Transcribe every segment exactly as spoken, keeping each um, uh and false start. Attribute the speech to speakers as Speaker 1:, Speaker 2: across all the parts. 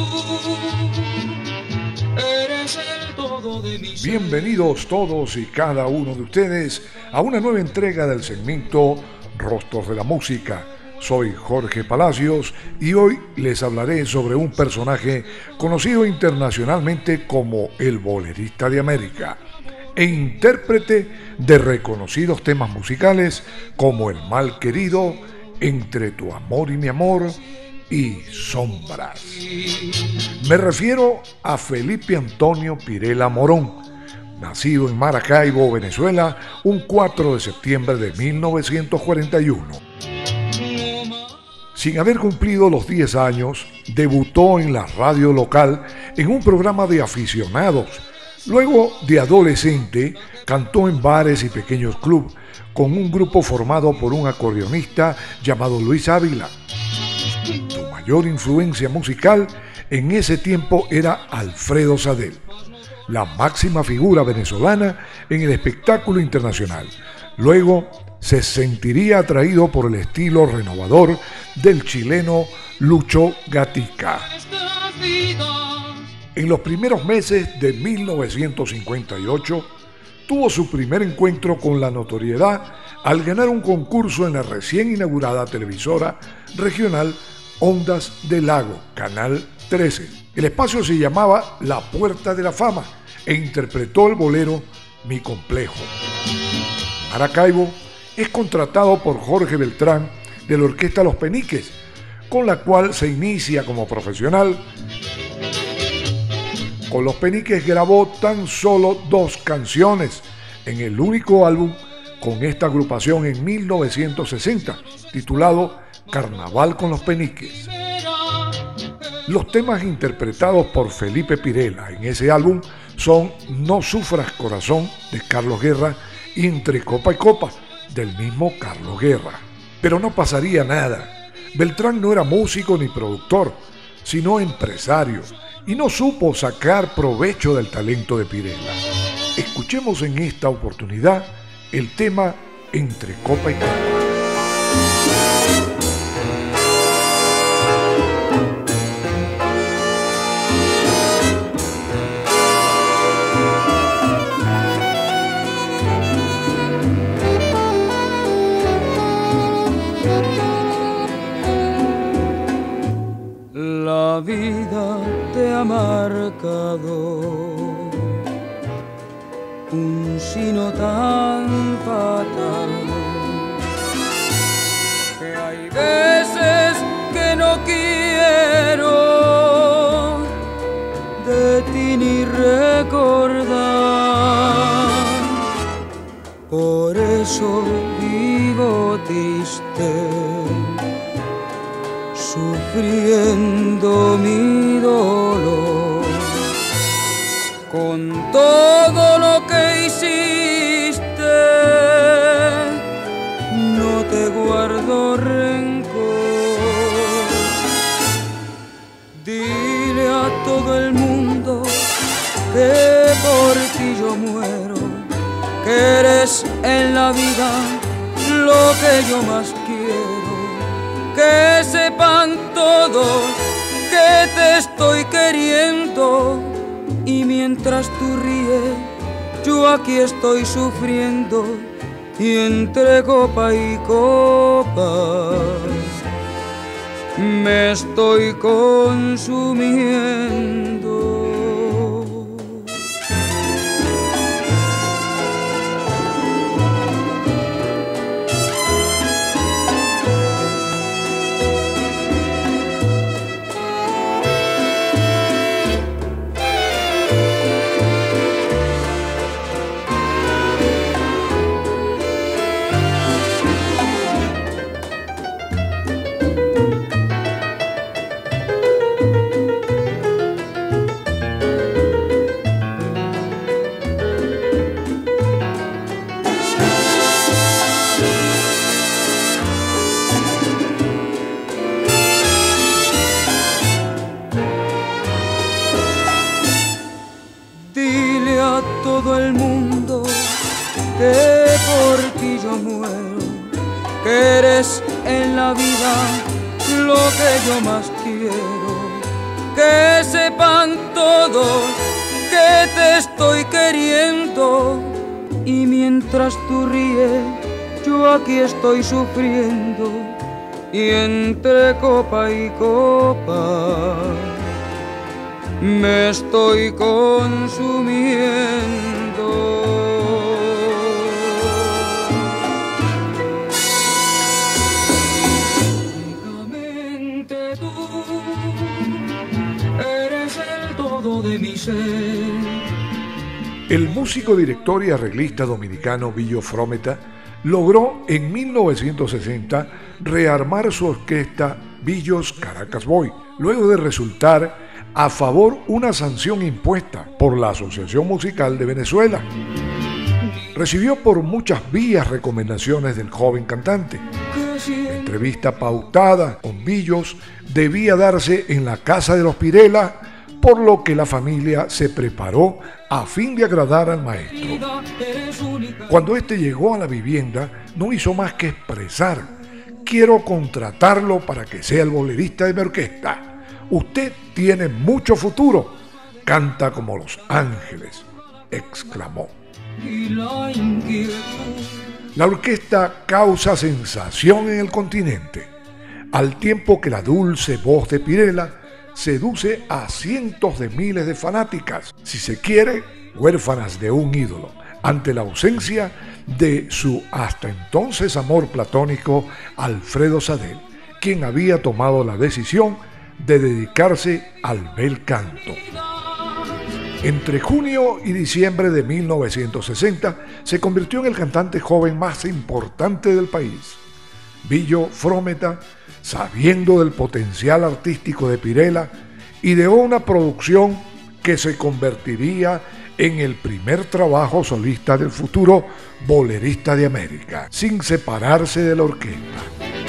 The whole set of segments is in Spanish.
Speaker 1: eres el todo de mi ser.
Speaker 2: Bienvenidos todos y cada uno de ustedes a una nueva entrega del segmento Rostros de la Música. Soy Jorge Palacios y hoy les hablaré sobre un personaje conocido internacionalmente como el Bolerista de América e intérprete de reconocidos temas musicales como El Mal Querido, Entre tu amor y mi amor y Sombras. Me refiero a Felipe Antonio Pirela Morón, nacido en Maracaibo, Venezuela, un cuatro de septiembre de mil novecientos cuarenta y uno. Sin haber cumplido los diez años, debutó en la radio local en un programa de aficionados. Luego, de adolescente, cantó en bares y pequeños clubes con un grupo formado por un acordeonista llamado Luis Ávila. Su mayor influencia musical en ese tiempo era Alfredo Sadel, la máxima figura venezolana en el espectáculo internacional. Luego, se sentiría atraído por el estilo renovador del chileno Lucho Gatica. En los primeros meses de mil novecientos cincuenta y ocho, tuvo su primer encuentro con la notoriedad al ganar un concurso en la recién inaugurada televisora regional Ondas del Lago, Canal trece. El espacio se llamaba La Puerta de la Fama e interpretó el bolero Mi Complejo. Maracaibo es contratado por Jorge Beltrán de la Orquesta Los Peniques, con la cual se inicia como profesional. Con Los Peniques grabó tan solo dos canciones en el único álbum con esta agrupación en mil novecientos sesenta, titulado Carnaval con Los Peniques. Los temas interpretados por Felipe Pirela en ese álbum son No Sufras Corazón, de Carlos Guerra, y Entre Copa y Copa, del mismo Carlos Guerra. Pero no pasaría nada. Beltrán no era músico ni productor, sino empresario, y no supo sacar provecho del talento de Pirela. Escuchemos en esta oportunidad el tema Entre Copa y Copa.
Speaker 1: La vida te ha marcado un sino tan fatal que hay veces que no quiero de ti ni recordar. Por eso vivo triste, sufriendo mi dolor. Con todo lo que hiciste, no te guardo rencor. Dile a todo el mundo que por ti yo muero, que eres en la vida lo que yo más quiero. Que sepan todos que te estoy queriendo, y mientras tú ríes, yo aquí estoy sufriendo, y entre copa y copa me estoy consumiendo. todo el mundo que por ti yo muero, que eres en la vida lo que yo más quiero, que sepan todos que te estoy queriendo, y mientras tú ríes yo aquí estoy sufriendo, y entre copa y copa me estoy consumiendo. Únicamente tú eres el todo de mi ser.
Speaker 2: El músico, director y arreglista dominicano Billo Frometa logró en mil novecientos sesenta rearmar su orquesta Billo's Caracas Boy, luego de resultar a favor una sanción impuesta por la Asociación Musical de Venezuela. Recibió por muchas vías recomendaciones del joven cantante. La entrevista pautada con Billos debía darse en la casa de los Pirela, por lo que la familia se preparó a fin de agradar al maestro. Cuando éste llegó a la vivienda, no hizo más que expresar: quiero contratarlo para que sea el bolerista de mi orquesta. Usted tiene mucho futuro, canta como los ángeles, exclamó. La orquesta causa sensación en el continente, al tiempo que la dulce voz de Pirela seduce a cientos de miles de fanáticas, si se quiere, huérfanas de un ídolo, ante la ausencia de su hasta entonces amor platónico Alfredo Sadel, quien había tomado la decisión de dedicarse al bel canto. Entre junio y diciembre de mil novecientos sesenta se convirtió en el cantante joven más importante del país. Billo Frometa, sabiendo del potencial artístico de Pirela, ideó una producción que se convertiría en el primer trabajo solista del futuro bolerista de América, sin separarse de la orquesta.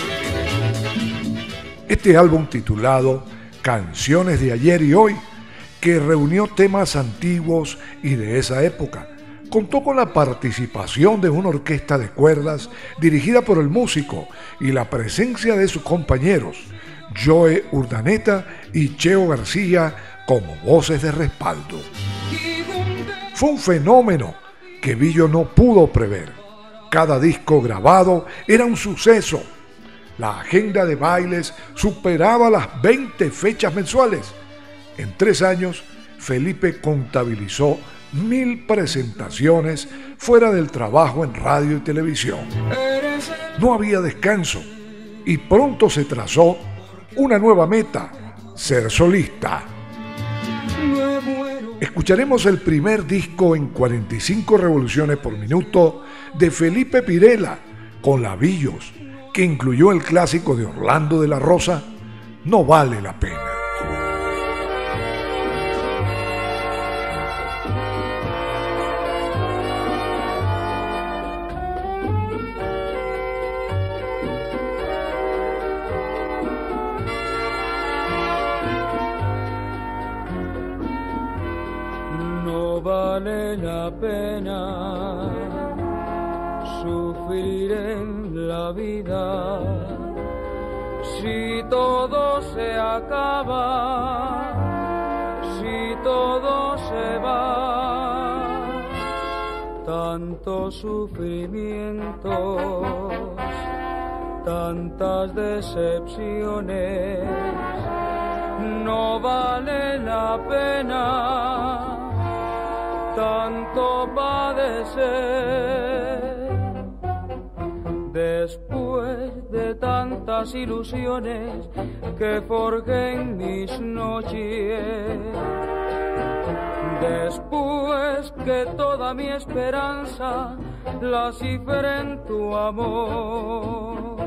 Speaker 2: Este álbum, titulado Canciones de Ayer y Hoy, que reunió temas antiguos y de esa época, contó con la participación de una orquesta de cuerdas dirigida por el músico y la presencia de sus compañeros Joe Urdaneta y Cheo García como voces de respaldo. Fue un fenómeno que Billo no pudo prever. Cada disco grabado era un suceso. La agenda de bailes superaba las veinte fechas mensuales. En tres años, Felipe contabilizó mil presentaciones fuera del trabajo en radio y televisión. No había descanso y pronto se trazó una nueva meta: ser solista. Escucharemos el primer disco en cuarenta y cinco revoluciones por minuto de Felipe Pirela con la Billos, que incluyó el clásico de Orlando de la Rosa, No Vale la Pena.
Speaker 1: No vale la pena sufrir en la vida si todo se acaba, si todo se va. Tantos sufrimientos, tantas decepciones, no vale la pena tanto padecer. Después de tantas ilusiones que forjé en mis noches, después que toda mi esperanza la cifré en tu amor,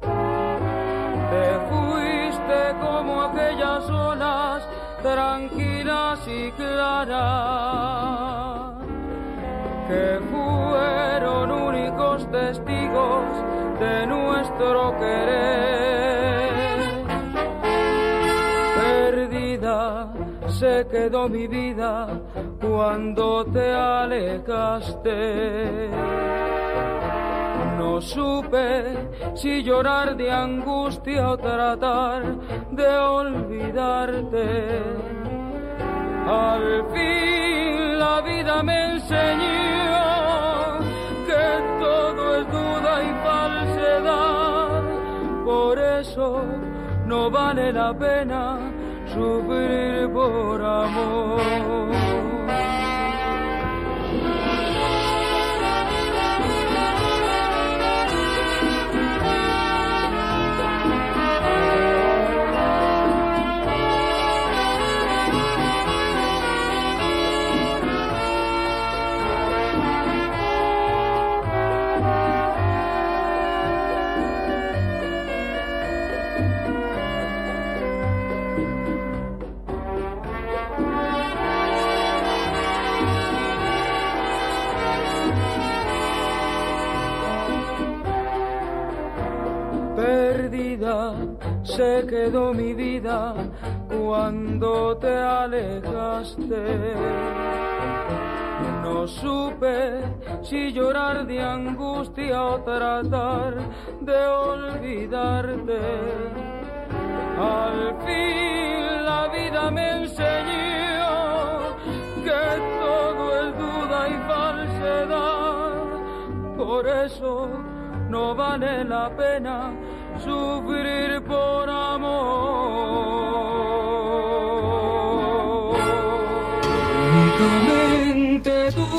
Speaker 1: te fuiste como aquellas olas tranquilas y claras, que fueron únicos testigos de nuestro querer. Perdida se quedó mi vida cuando te alejaste. No No supe si llorar de angustia o tratar de olvidarte. Al fin la vida me enseñó que todo es duda y falsedad. Por eso no vale la pena sufrir por amor. Perdida se quedó mi vida cuando te alejaste. No supe si llorar de angustia o tratar de olvidarte. Al fin la vida me enseñó que todo es duda y falsedad. Por eso no vale la pena sufrir por amor. Únicamente tú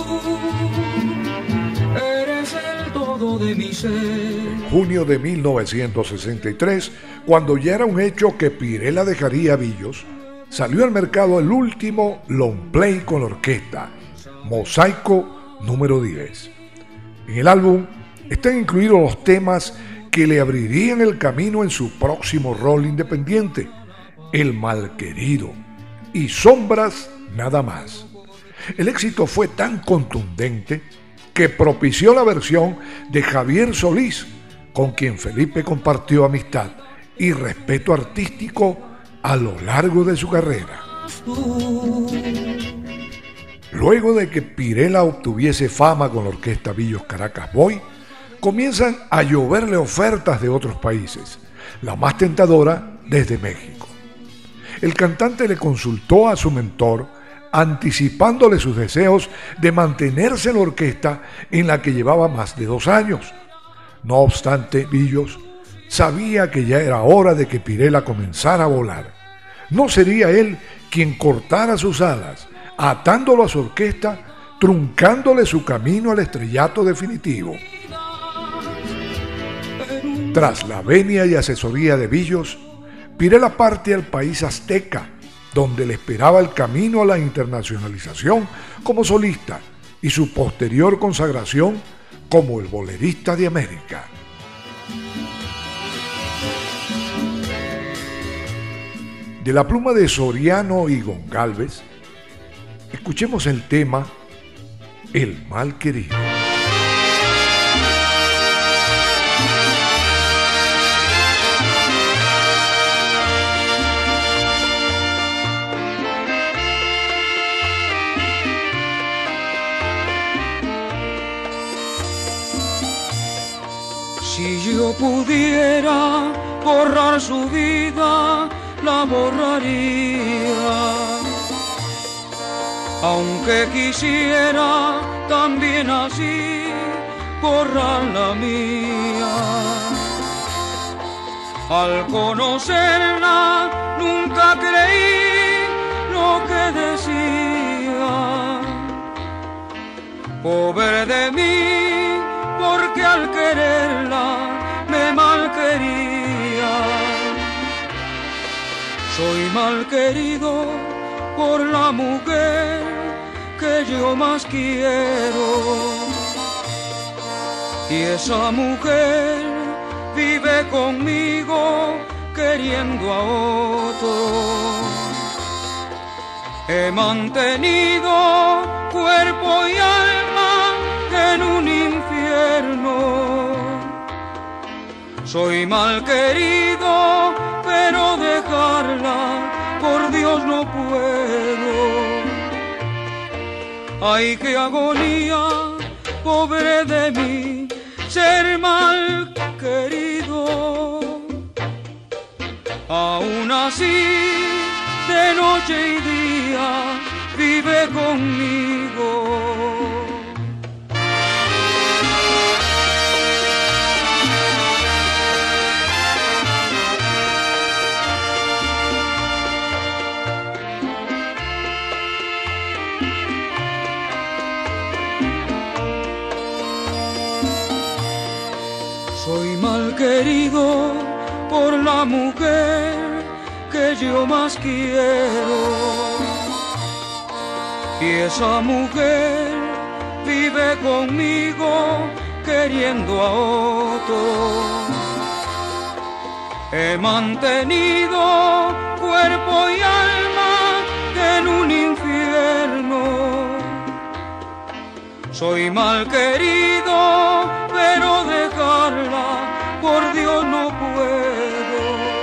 Speaker 1: eres el todo de mi ser.
Speaker 2: Junio de mil novecientos sesenta y tres, cuando ya era un hecho que Pirela dejaría Billos, salió al mercado el último long play con orquesta, Mosaico número diez. En el álbum están incluidos los temas que le abrirían el camino en su próximo rol independiente, El Malquerido y Sombras nada más. El éxito fue tan contundente que propició la versión de Javier Solís, con quien Felipe compartió amistad y respeto artístico a lo largo de su carrera. Luego de que Pirela obtuviese fama con la orquesta Billos Caracas Boy, comienzan a lloverle ofertas de otros países, la más tentadora desde México. El cantante le consultó a su mentor, anticipándole sus deseos de mantenerse en la orquesta en la que llevaba más de dos años. No obstante, Billos sabía que ya era hora de que Pirela comenzara a volar. No sería él quien cortara sus alas, atándolo a su orquesta, truncándole su camino al estrellato definitivo. Tras la venia y asesoría de Billos, Pirela parte al país azteca, donde le esperaba el camino a la internacionalización como solista y su posterior consagración como el bolerista de América. De la pluma de Soriano y Gongalves, escuchemos el tema El Malquerido.
Speaker 1: Si yo pudiera borrar su vida, la borraría. Aunque quisiera también así borrar la mía. Al conocerla nunca creí lo que decía. Pobre de mí, porque al quererla me malquería. Soy malquerido por la mujer que yo más quiero. Y esa mujer vive conmigo queriendo a otro. He mantenido cuerpo y alma en un infierno. Soy malquerido, pero dejarla por Dios no puedo. Ay, qué agonía, pobre de mí, ser mal querido. Aún así, de noche y día, vive conmigo. Soy mal querido por la mujer que yo más quiero, y esa mujer vive conmigo queriendo a otro. He mantenido cuerpo y alma en un infierno. Soy mal querido, pero dejarla por Dios no puedo.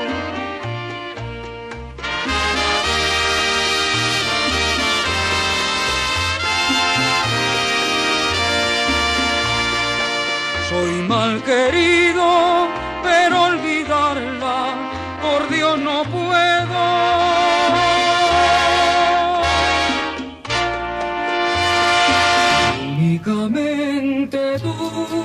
Speaker 1: Soy mal querido, pero olvidarla por Dios no puedo. Únicamente tú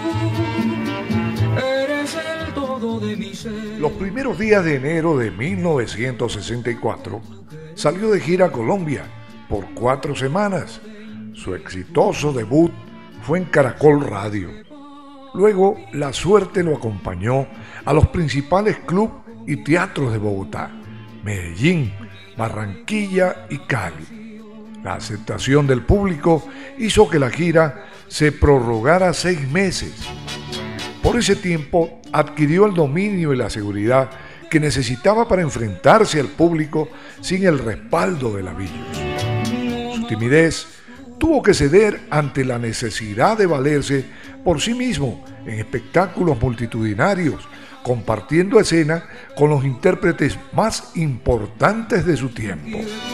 Speaker 1: eres el todo de mi ser.
Speaker 2: Los primeros días de enero de mil novecientos sesenta y cuatro salió de gira a Colombia por cuatro semanas. Su exitoso debut fue en Caracol Radio. Luego la suerte lo acompañó a los principales clubes y teatros de Bogotá, Medellín, Barranquilla y Cali. La aceptación del público hizo que la gira se prorrogara seis meses. Por ese tiempo adquirió el dominio y la seguridad que necesitaba para enfrentarse al público sin el respaldo de labillos. Su timidez tuvo que ceder ante la necesidad de valerse por sí mismo en espectáculos multitudinarios, compartiendo escena con los intérpretes más importantes de su tiempo.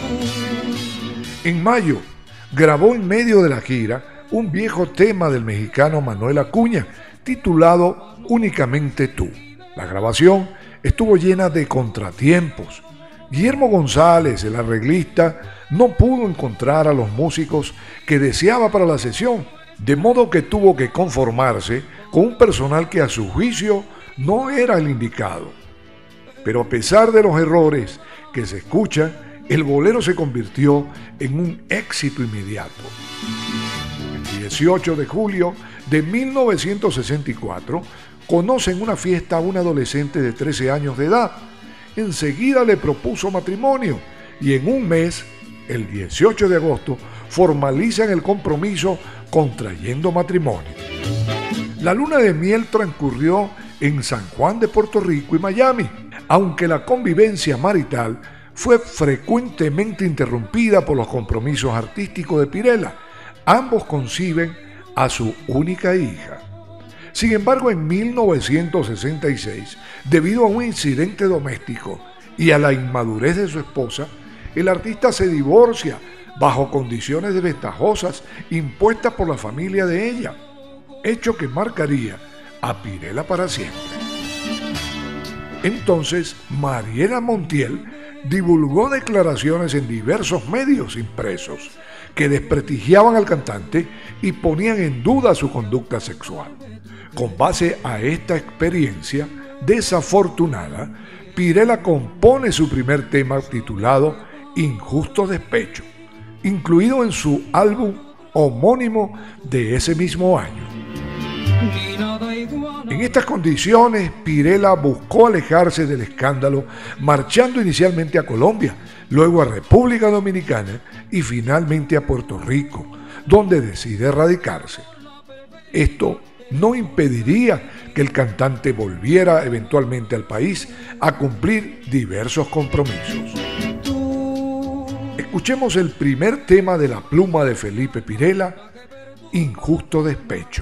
Speaker 2: En mayo, grabó en medio de la gira un viejo tema del mexicano Manuel Acuña, titulado Únicamente tú. La grabación estuvo llena de contratiempos. Guillermo González, el arreglista, no pudo encontrar a los músicos que deseaba para la sesión, de modo que tuvo que conformarse con un personal que a su juicio no era el indicado. Pero a pesar de los errores que se escuchan, el bolero se convirtió en un éxito inmediato. El dieciocho de julio de mil novecientos sesenta y cuatro conoce en una fiesta a un adolescente de trece años de edad. Enseguida le propuso matrimonio y en un mes, el dieciocho de agosto, formalizan el compromiso contrayendo matrimonio. La luna de miel transcurrió en San Juan de Puerto Rico y Miami, aunque la convivencia marital fue frecuentemente interrumpida por los compromisos artísticos de Pirela. Ambos conciben a su única hija. Sin embargo, en mil novecientos sesenta y seis, debido a un incidente doméstico y a la inmadurez de su esposa, el artista se divorcia bajo condiciones desventajosas impuestas por la familia de ella, hecho que marcaría a Pirela para siempre. Entonces, Mariela Montiel divulgó declaraciones en diversos medios impresos que desprestigiaban al cantante y ponían en duda su conducta sexual. Con base a esta experiencia desafortunada, Pirela compone su primer tema titulado Injusto Despecho, incluido en su álbum homónimo de ese mismo año. En estas condiciones, Pirela buscó alejarse del escándalo, marchando inicialmente a Colombia, luego a República Dominicana y finalmente a Puerto Rico, donde decide radicarse. Esto no impediría que el cantante volviera eventualmente al país a cumplir diversos compromisos. Escuchemos el primer tema de la pluma de Felipe Pirela, Injusto Despecho.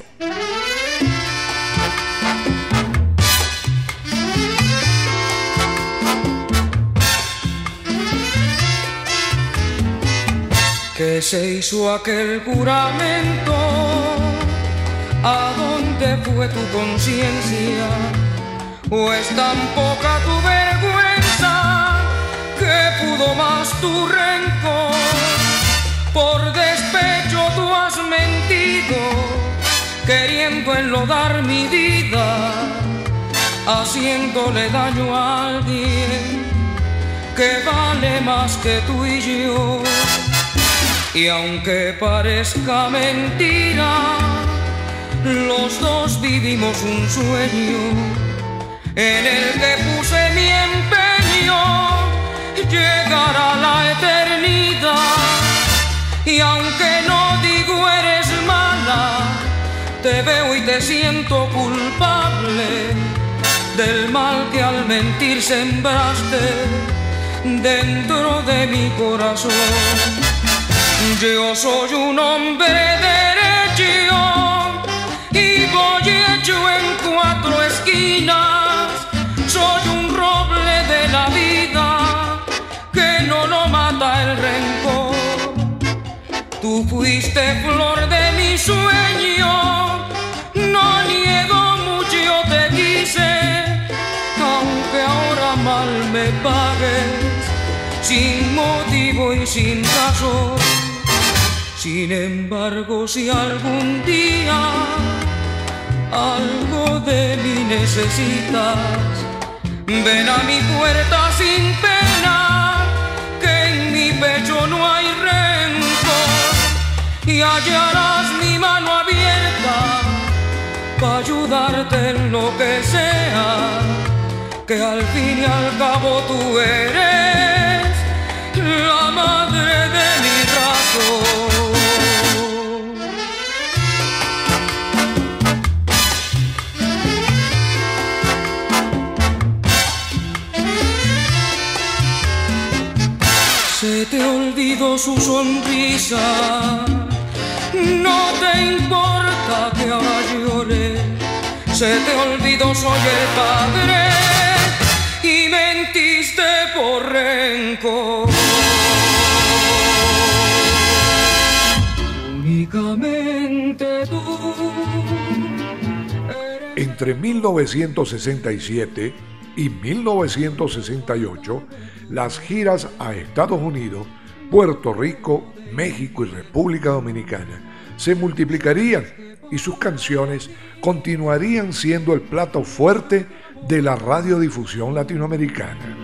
Speaker 1: Que se hizo aquel juramento, a donde fue tu conciencia, o es tan poca tu vergüenza que pudo más tu rencor. Por despecho tú has mentido, queriendo enlodar mi vida, haciéndole daño a alguien que vale más que tú y yo. Y aunque parezca mentira, los dos vivimos un sueño en el que puse mi empeño, llegar a la eternidad. Y aunque no digo eres mala, te veo y te siento culpable del mal que al mentir sembraste dentro de mi corazón. Yo soy un hombre derecho y voy hecho en cuatro esquinas. Soy un roble de la vida que no lo mata el rencor. Tú fuiste flor de mi sueño, no niego mucho yo te quise, aunque ahora mal me pagues, sin motivo y sin razón. Sin embargo, si algún día algo de mí necesitas, ven a mi puerta sin pena, que en mi pecho no hay rencor, y hallarás mi mano abierta para ayudarte en lo que sea, que al fin y al cabo tú eres la madre de mi razón. Se te olvidó su sonrisa, no te importa que ahora llore. Se te olvidó soy el padre y mentiste por rencor. Únicamente tú.
Speaker 2: Entre mil novecientos sesenta y siete y mil novecientos sesenta y ocho, las giras a Estados Unidos, Puerto Rico, México y República Dominicana se multiplicarían y sus canciones continuarían siendo el plato fuerte de la radiodifusión latinoamericana.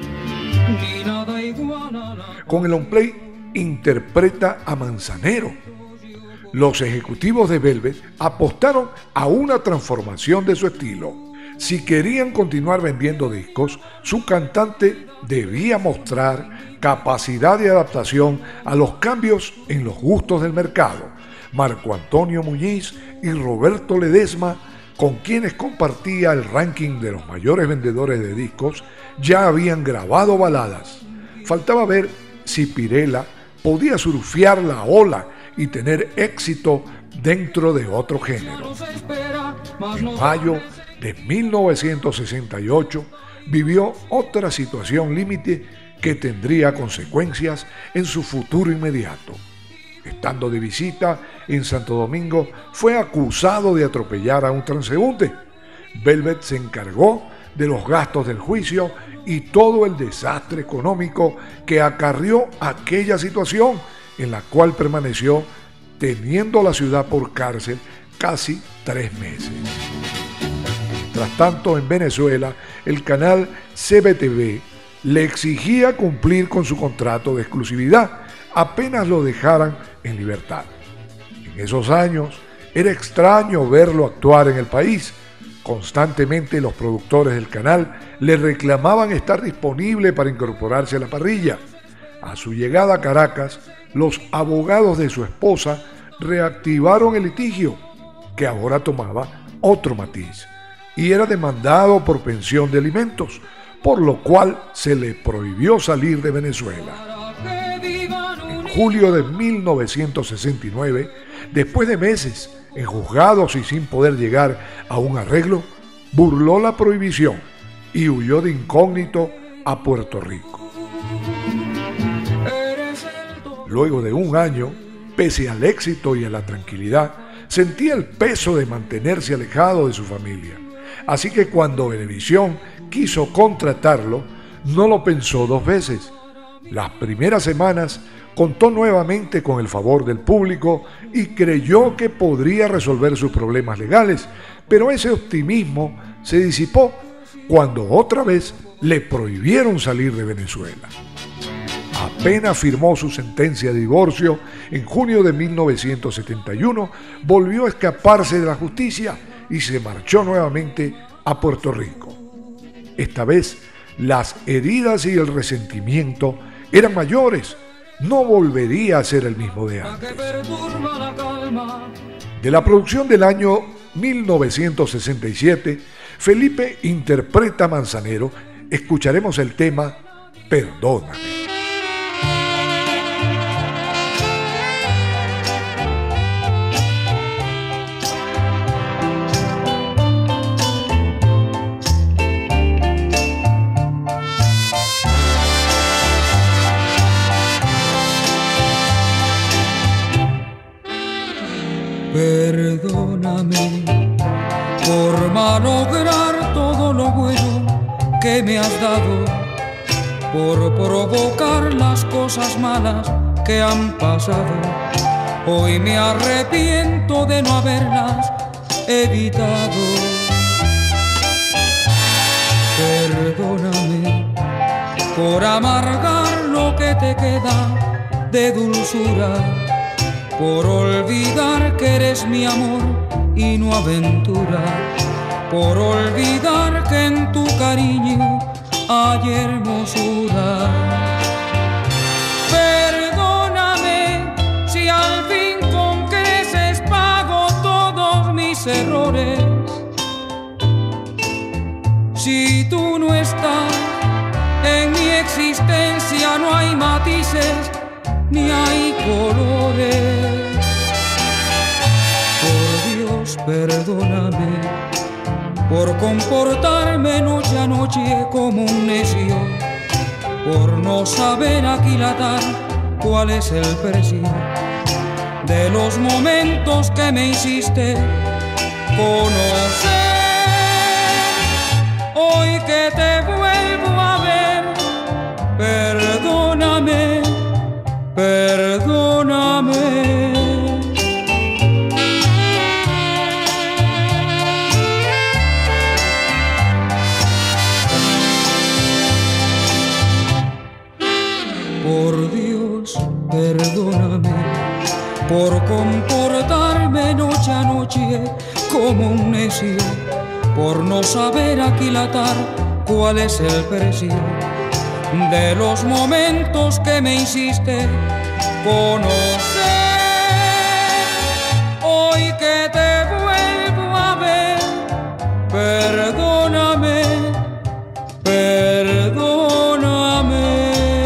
Speaker 2: Con el on play interpreta a Manzanero. Los ejecutivos de Velvet apostaron a una transformación de su estilo. Si querían continuar vendiendo discos, su cantante debía mostrar capacidad de adaptación a los cambios en los gustos del mercado. Marco Antonio Muñiz y Roberto Ledesma, con quienes compartía el ranking de los mayores vendedores de discos, ya habían grabado baladas. Faltaba ver si Pirela podía surfear la ola y tener éxito dentro de otro género. En mayo de mil novecientos sesenta y ocho vivió otra situación límite que tendría consecuencias en su futuro inmediato. Estando de visita en Santo Domingo, fue acusado de atropellar a un transeúnte. Velvet se encargó de los gastos del juicio y todo el desastre económico que acarrió aquella situación, en la cual permaneció teniendo la ciudad por cárcel casi tres meses. Mientras tanto, en Venezuela, el canal C B T V le exigía cumplir con su contrato de exclusividad apenas lo dejaran en libertad. En esos años era extraño verlo actuar en el país. Constantemente los productores del canal le reclamaban estar disponible para incorporarse a la parrilla. A su llegada a Caracas, los abogados de su esposa reactivaron el litigio, que ahora tomaba otro matiz, y era demandado por pensión de alimentos, por lo cual se le prohibió salir de Venezuela. En julio de mil novecientos sesenta y nueve, después de meses en juzgados y sin poder llegar a un arreglo, burló la prohibición y huyó de incógnito a Puerto Rico. Luego de un año, pese al éxito y a la tranquilidad, sentía el peso de mantenerse alejado de su familia. Así que cuando Venevisión quiso contratarlo, no lo pensó dos veces. Las primeras semanas contó nuevamente con el favor del público y creyó que podría resolver sus problemas legales, pero ese optimismo se disipó cuando otra vez le prohibieron salir de Venezuela. Apenas firmó su sentencia de divorcio en junio de mil novecientos setenta y uno, volvió a escaparse de la justicia y se marchó nuevamente a Puerto Rico. Esta vez, las heridas y el resentimiento eran mayores. No volvería a ser el mismo de antes. De la producción del año mil novecientos sesenta y siete, Felipe interpreta a Manzanero. Escucharemos el tema Perdóname.
Speaker 1: Perdóname por malograr todo lo bueno que me has dado, por provocar las cosas malas que han pasado. Hoy me arrepiento de no haberlas evitado. Perdóname por amargar lo que te queda de dulzura, por olvidar que eres mi amor y no aventura, por olvidar que en tu cariño hay hermosura. Perdóname si al fin con creces pago todos mis errores. Si tú no estás en mi existencia, no hay matices ni hay colores. Por Dios, perdóname por comportarme noche a noche como un necio, por no saber aquilatar cuál es el precio de los momentos que me hiciste conocer. Hoy que te vuelvo a ver, perdóname, perdóname. Por Dios, perdóname por comportarme noche a noche como un necio, por no saber aquilatar cuál es el precio de los momentos que me hiciste conocer. Hoy que te vuelvo a ver, perdóname, perdóname.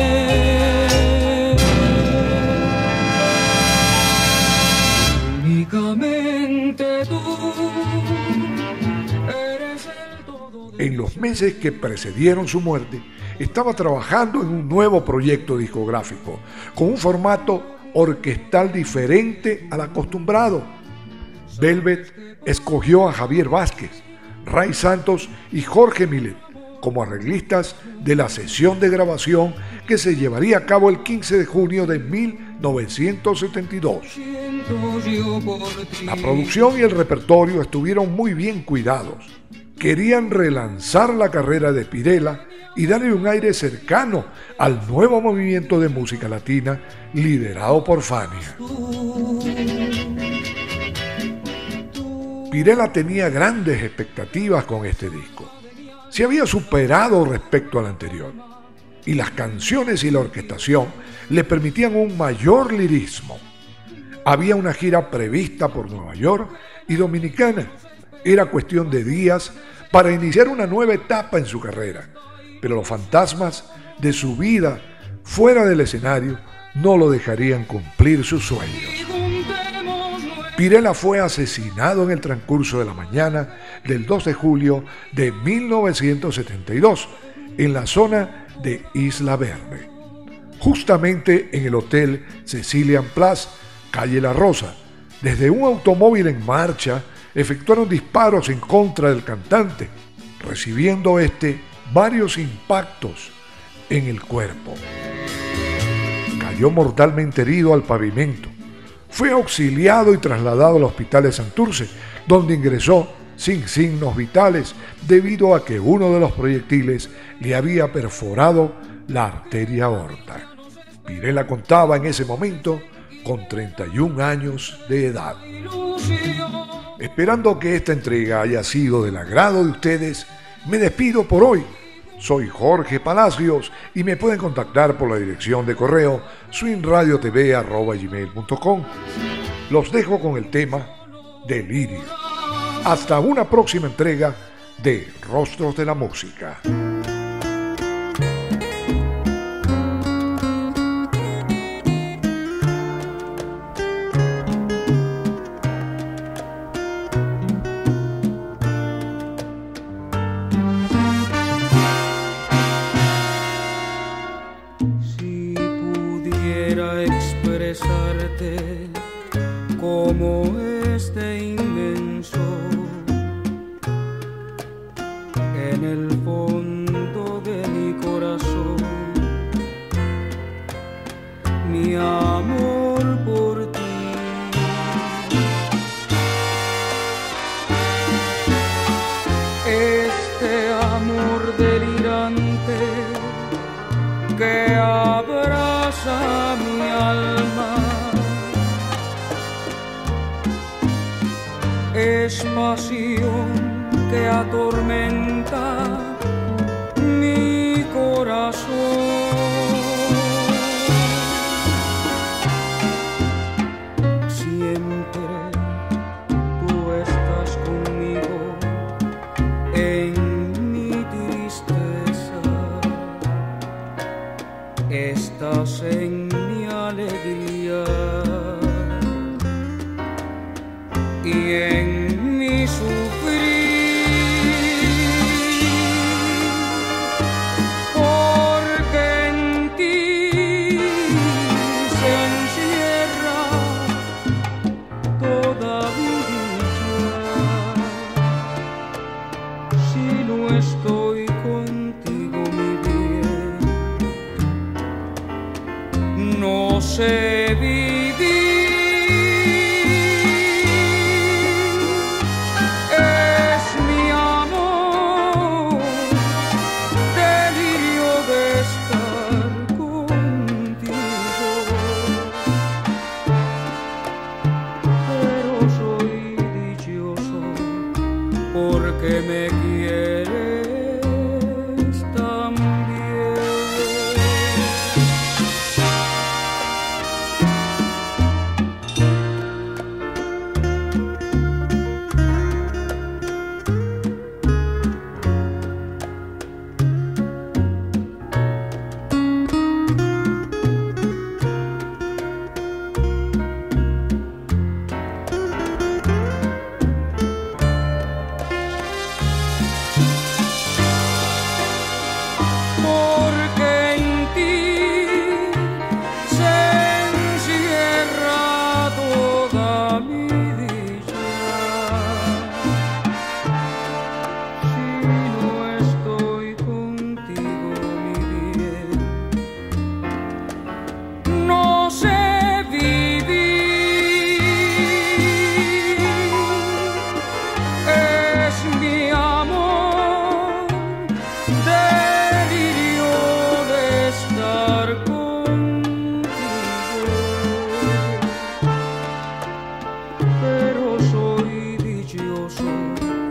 Speaker 1: Únicamente tú eres el todo de...
Speaker 2: En los meses que precedieron su muerte, estaba trabajando en un nuevo proyecto discográfico, con un formato orquestal diferente al acostumbrado. Velvet escogió a Javier Vázquez, Ray Santos y Jorge Millet como arreglistas de la sesión de grabación que se llevaría a cabo el quince de junio de mil novecientos setenta y dos. La producción y el repertorio estuvieron muy bien cuidados. Querían relanzar la carrera de Pirela y darle un aire cercano al nuevo movimiento de música latina liderado por Fania. Pirela tenía grandes expectativas con este disco. Se había superado respecto al anterior, y las canciones y la orquestación le permitían un mayor lirismo. Había una gira prevista por Nueva York y Dominicana. Era cuestión de días para iniciar una nueva etapa en su carrera, pero los fantasmas de su vida fuera del escenario no lo dejarían cumplir sus sueños. Pirela fue asesinado en el transcurso de la mañana del dos de julio de mil novecientos setenta y dos en la zona de Isla Verde, justamente en el Hotel Cecilian Place, calle La Rosa, Desde un automóvil en marcha, efectuaron disparos en contra del cantante, recibiendo este varios impactos en el cuerpo. Cayó mortalmente herido al pavimento. Fue auxiliado y trasladado al hospital de Santurce, donde ingresó sin signos vitales debido a que uno de los proyectiles le había perforado la arteria aorta. Pirela contaba en ese momento con treinta y un años de edad. Esperando que esta entrega haya sido del agrado de ustedes, me despido por hoy. Soy Jorge Palacios y me pueden contactar por la dirección de correo swingradiotv arroba gmail punto com. Los dejo con el tema Delirio. Hasta una próxima entrega de Rostros de la Música.
Speaker 1: Como este inmenso en el fondo de mi corazón, mi amor por ti. Este amor delirante que abraza mi alma es pasión que atormenta mi corazón. Siempre tú estás conmigo en mi tristeza, estás en mi alegría y en mi sufrir, porque en ti se encierra toda mi dicha. Si no estoy contigo, mi bien, no sé vivir. Que me quieres también.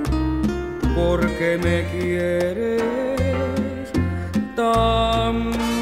Speaker 1: Porque me quieres tan